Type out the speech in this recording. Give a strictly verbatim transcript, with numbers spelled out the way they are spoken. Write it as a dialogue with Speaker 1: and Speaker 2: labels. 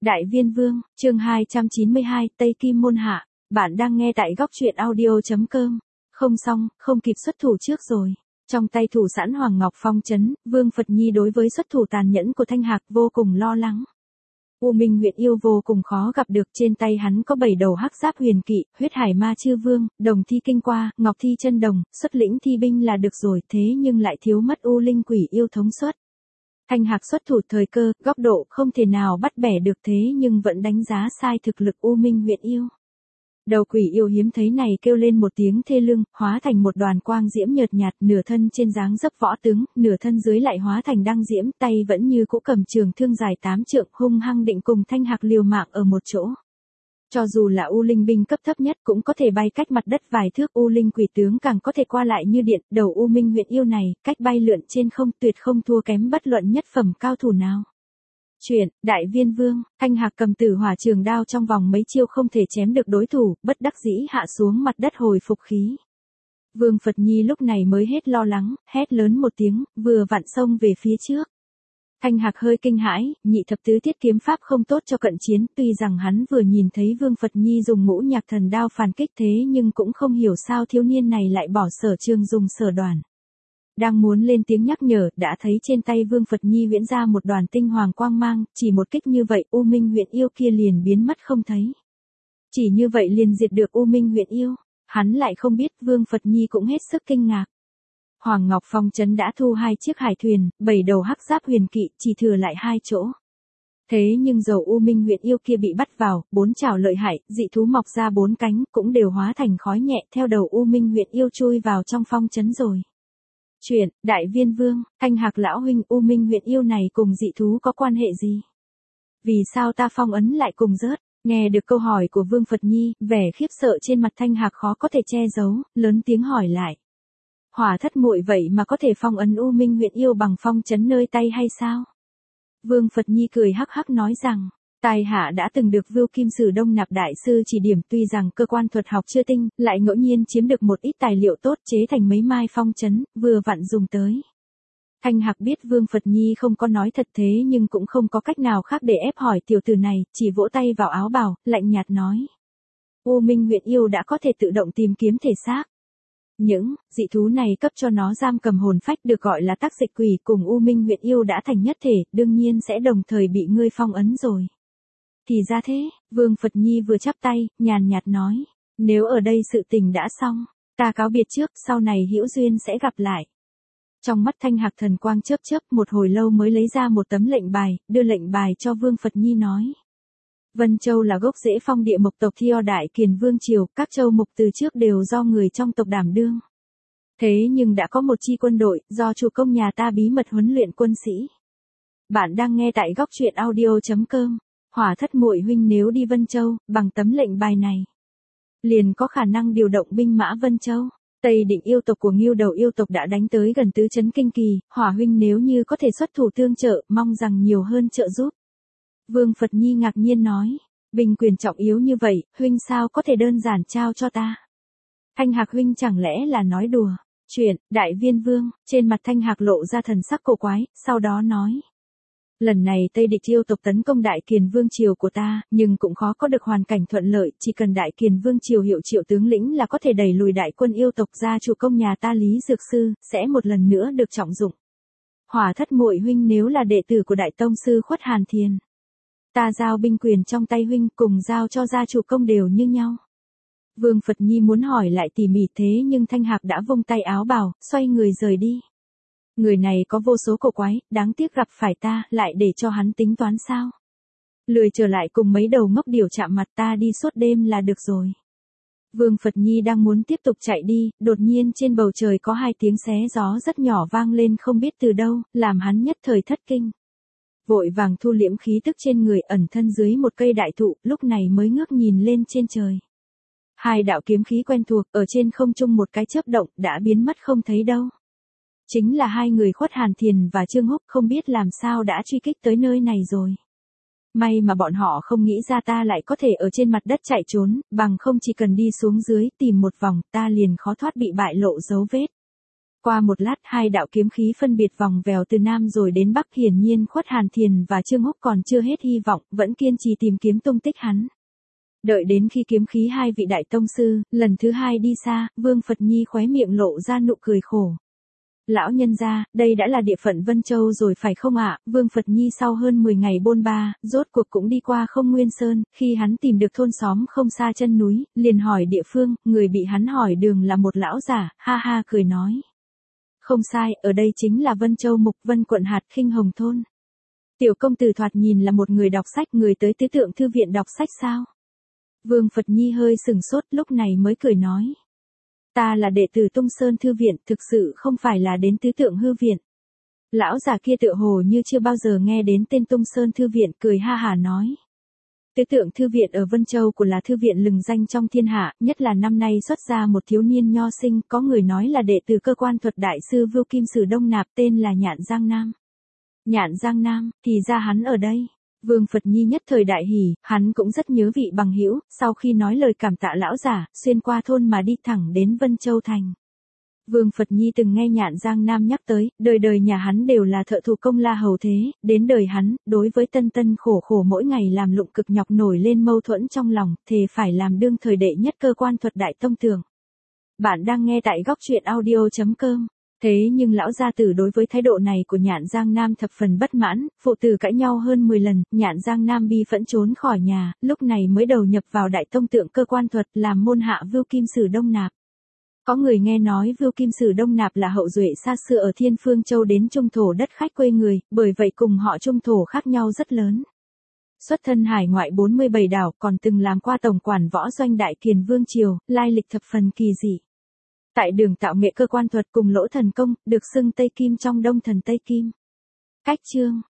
Speaker 1: Đại Viên Vương, chương hai trăm chín mươi hai, Tây Kim Môn Hạ, bạn đang nghe tại góc truyện audio.com. Không xong, không kịp xuất thủ trước rồi. Trong tay thủ sẵn Hoàng Ngọc Phong trấn, Vương Phật Nhi đối với xuất thủ tàn nhẫn của Thanh Hạc vô cùng lo lắng. U Minh huyện yêu vô cùng khó gặp được, trên tay hắn có bảy đầu hắc giáp huyền kỵ, huyết hải ma chư vương, đồng thi kinh qua, ngọc thi chân đồng, xuất lĩnh thi binh là được rồi, thế nhưng lại thiếu mất U Linh quỷ yêu thống suất. Thanh Hạc xuất thủ thời cơ, góc độ không thể nào bắt bẻ được, thế nhưng vẫn đánh giá sai thực lực U Minh huyện yêu. Đầu quỷ yêu hiếm thấy này kêu lên một tiếng thê lương, hóa thành một đoàn quang diễm nhợt nhạt, nửa thân trên dáng dấp võ tướng, nửa thân dưới lại hóa thành đăng diễm, tay vẫn như cũ cầm trường thương dài tám trượng, hung hăng định cùng Thanh Hạc liều mạng ở một chỗ. Cho dù là U Linh binh cấp thấp nhất cũng có thể bay cách mặt đất vài thước, U Linh quỷ tướng càng có thể qua lại như điện, đầu U Minh huyện yêu này, cách bay lượn trên không tuyệt không thua kém bất luận nhất phẩm cao thủ nào. Chuyện, Đại Viên Vương, Thanh Hạc cầm tử hỏa trường đao trong vòng mấy chiêu không thể chém được đối thủ, bất đắc dĩ hạ xuống mặt đất hồi phục khí. Vương Phật Nhi lúc này mới hết lo lắng, hét lớn một tiếng, vừa vặn xông về phía trước. Thanh Hạc hơi kinh hãi, nhị thập tứ tiết kiếm pháp không tốt cho cận chiến, tuy rằng hắn vừa nhìn thấy Vương Phật Nhi dùng ngũ nhạc thần đao phản kích thế nhưng cũng không hiểu sao thiếu niên này lại bỏ sở trường dùng sở đoàn. Đang muốn lên tiếng nhắc nhở, đã thấy trên tay Vương Phật Nhi huyễn ra một đoàn tinh hoàng quang mang, chỉ một kích như vậy U Minh huyện yêu kia liền biến mất không thấy. Chỉ như vậy liền diệt được U Minh huyện yêu, hắn lại không biết Vương Phật Nhi cũng hết sức kinh ngạc. Hoàng Ngọc Phong trấn đã thu hai chiếc hải thuyền, bảy đầu hắc giáp huyền kỵ, chỉ thừa lại hai chỗ. Thế nhưng dầu U Minh huyện yêu kia bị bắt vào, bốn chảo lợi hại, dị thú mọc ra bốn cánh, cũng đều hóa thành khói nhẹ theo đầu U Minh huyện yêu chui vào trong phong trấn rồi. Chuyện, Đại Viên Vương, Thanh Hạc lão huynh, U Minh huyện yêu này cùng dị thú có quan hệ gì? Vì sao ta phong ấn lại cùng rớt? Nghe được câu hỏi của Vương Phật Nhi, vẻ khiếp sợ trên mặt Thanh Hạc khó có thể che giấu, lớn tiếng hỏi lại. Hỏa thất muội vậy mà có thể phong ấn U Minh huyện yêu bằng phong trấn nơi tay hay sao? Vương Phật Nhi cười hắc hắc nói rằng, tài hạ đã từng được Vưu Kim Sử Đông Nạp đại sư chỉ điểm, tuy rằng cơ quan thuật học chưa tinh, lại ngẫu nhiên chiếm được một ít tài liệu tốt chế thành mấy mai phong trấn, vừa vặn dùng tới. Thanh Hạc biết Vương Phật Nhi không có nói thật thế nhưng cũng không có cách nào khác để ép hỏi tiểu tử này, chỉ vỗ tay vào áo bào, lạnh nhạt nói. U Minh huyện yêu đã có thể tự động tìm kiếm thể xác. Những dị thú này cấp cho nó giam cầm hồn phách được gọi là tắc dịch quỷ cùng U Minh huyện yêu đã thành nhất thể, đương nhiên sẽ đồng thời bị ngươi phong ấn rồi. Thì ra thế, Vương Phật Nhi vừa chắp tay, nhàn nhạt nói, nếu ở đây sự tình đã xong, ta cáo biệt trước, sau này hữu duyên sẽ gặp lại. Trong mắt Thanh Hạc thần quang chớp chớp, một hồi lâu mới lấy ra một tấm lệnh bài, đưa lệnh bài cho Vương Phật Nhi nói. Vân Châu là gốc rễ phong địa mộc tộc Thiêu Đại Kiền Vương Triều, các châu mục từ trước đều do người trong tộc đảm đương. Thế nhưng đã có một chi quân đội, do chủ công nhà ta bí mật huấn luyện quân sĩ. Bạn đang nghe tại góc truyện audio.com. Hỏa thất muội huynh nếu đi Vân Châu, bằng tấm lệnh bài này, liền có khả năng điều động binh mã Vân Châu. Tây Định yêu tộc của Ngưu Đầu yêu tộc đã đánh tới gần tứ trấn kinh kỳ, Hỏa huynh nếu như có thể xuất thủ tương trợ, mong rằng nhiều hơn trợ giúp. Vương Phật Nhi ngạc nhiên nói, binh quyền trọng yếu như vậy, huynh sao có thể đơn giản trao cho ta? Thanh Hạc huynh chẳng lẽ là nói đùa? Chuyện, Đại Viên Vương, trên mặt Thanh Hạc lộ ra thần sắc cổ quái, sau đó nói. Lần này Tây Địch yêu tộc tấn công Đại Kiền Vương Triều của ta, nhưng cũng khó có được hoàn cảnh thuận lợi, chỉ cần Đại Kiền Vương Triều hiệu triệu tướng lĩnh là có thể đẩy lùi đại quân yêu tộc ra, chủ công nhà ta Lý Dược Sư, sẽ một lần nữa được trọng dụng. Hỏa thất muội huynh nếu là đệ tử của Đại Tông Sư Khuất Hàn Thiền, ta giao binh quyền trong tay huynh cùng giao cho gia chủ công đều như nhau. Vương Phật Nhi muốn hỏi lại tỉ mỉ thế nhưng Thanh Hạc đã vung tay áo bào, xoay người rời đi. Người này có vô số cổ quái, đáng tiếc gặp phải ta, lại để cho hắn tính toán sao? Lười trở lại cùng mấy đầu ngốc điều chạm mặt, ta đi suốt đêm là được rồi. Vương Phật Nhi đang muốn tiếp tục chạy đi, đột nhiên trên bầu trời có hai tiếng xé gió rất nhỏ vang lên không biết từ đâu, làm hắn nhất thời thất kinh. Vội vàng thu liễm khí tức trên người, ẩn thân dưới một cây đại thụ, lúc này mới ngước nhìn lên trên trời. Hai đạo kiếm khí quen thuộc, ở trên không trung một cái chớp động, đã biến mất không thấy đâu. Chính là hai người Khuất Hàn Thiền và Trương Húc, không biết làm sao đã truy kích tới nơi này rồi. May mà bọn họ không nghĩ ra ta lại có thể ở trên mặt đất chạy trốn, bằng không chỉ cần đi xuống dưới tìm một vòng, ta liền khó thoát bị bại lộ dấu vết. Qua một lát, hai đạo kiếm khí phân biệt vòng vèo từ Nam rồi đến Bắc, hiển nhiên Khuất Hàn Thiền và Trương Húc còn chưa hết hy vọng, vẫn kiên trì tìm kiếm tung tích hắn. Đợi đến khi kiếm khí hai vị đại tông sư, lần thứ hai đi xa, Vương Phật Nhi khóe miệng lộ ra nụ cười khổ. Lão nhân gia, đây đã là địa phận Vân Châu rồi phải không ạ? Vương Phật Nhi sau hơn mười ngày bôn ba, rốt cuộc cũng đi qua Không Nguyên Sơn, khi hắn tìm được thôn xóm không xa chân núi, liền hỏi địa phương, người bị hắn hỏi đường là một lão giả, ha ha cười nói. Không sai, ở đây chính là Vân Châu Mục Vân quận hạt Khinh Hồng thôn. Tiểu công tử thoạt nhìn là một người đọc sách, người tới tứ tượng thư viện đọc sách sao? Vương Phật Nhi hơi sừng sốt, lúc này mới cười nói. Ta là đệ tử Tung Sơn Thư Viện, thực sự không phải là đến tứ tượng hư viện. Lão già kia tựa hồ như chưa bao giờ nghe đến tên Tung Sơn Thư Viện, cười ha hả nói. Tứ tượng Thư Viện ở Vân Châu của là thư viện lừng danh trong thiên hạ, nhất là năm nay xuất ra một thiếu niên nho sinh, có người nói là đệ tử cơ quan thuật đại sư Vưu Kim Sử Đông Nạp, tên là Nhạn Giang Nam. Nhạn Giang Nam, thì ra hắn ở đây. Vương Phật Nhi nhất thời đại hỉ, hắn cũng rất nhớ vị bằng hữu, sau khi nói lời cảm tạ lão giả, xuyên qua thôn mà đi thẳng đến Vân Châu thành. Vương Phật Nhi từng nghe Nhạn Giang Nam nhắc tới, đời đời nhà hắn đều là thợ thủ công la hầu thế, đến đời hắn, đối với tân tân khổ khổ mỗi ngày làm lụng cực nhọc nổi lên mâu thuẫn trong lòng, thề phải làm đương thời đệ nhất cơ quan thuật đại tông tưởng. Bạn đang nghe tại góc truyện audio chấm com. Thế nhưng lão gia tử đối với thái độ này của Nhạn Giang Nam thập phần bất mãn, phụ tử cãi nhau hơn mười lần, Nhạn Giang Nam bi phẫn trốn khỏi nhà, lúc này mới đầu nhập vào đại tông tượng cơ quan thuật làm môn hạ Vưu Kim Sử Đông Nạp. Có người nghe nói Vưu Kim Sử Đông Nạp là hậu duệ xa xưa ở Thiên Phương Châu đến Trung Thổ đất khách quê người, bởi vậy cùng họ Trung Thổ khác nhau rất lớn. Xuất thân hải ngoại bốn mươi bảy đảo, còn từng làm qua tổng quản võ doanh Đại Kiền Vương Triều, lai lịch thập phần kỳ dị. Tại đường tạo nghệ cơ quan thuật cùng lỗ thần công, được xưng Tây Kim trong Đông thần Tây Kim. Cách chương,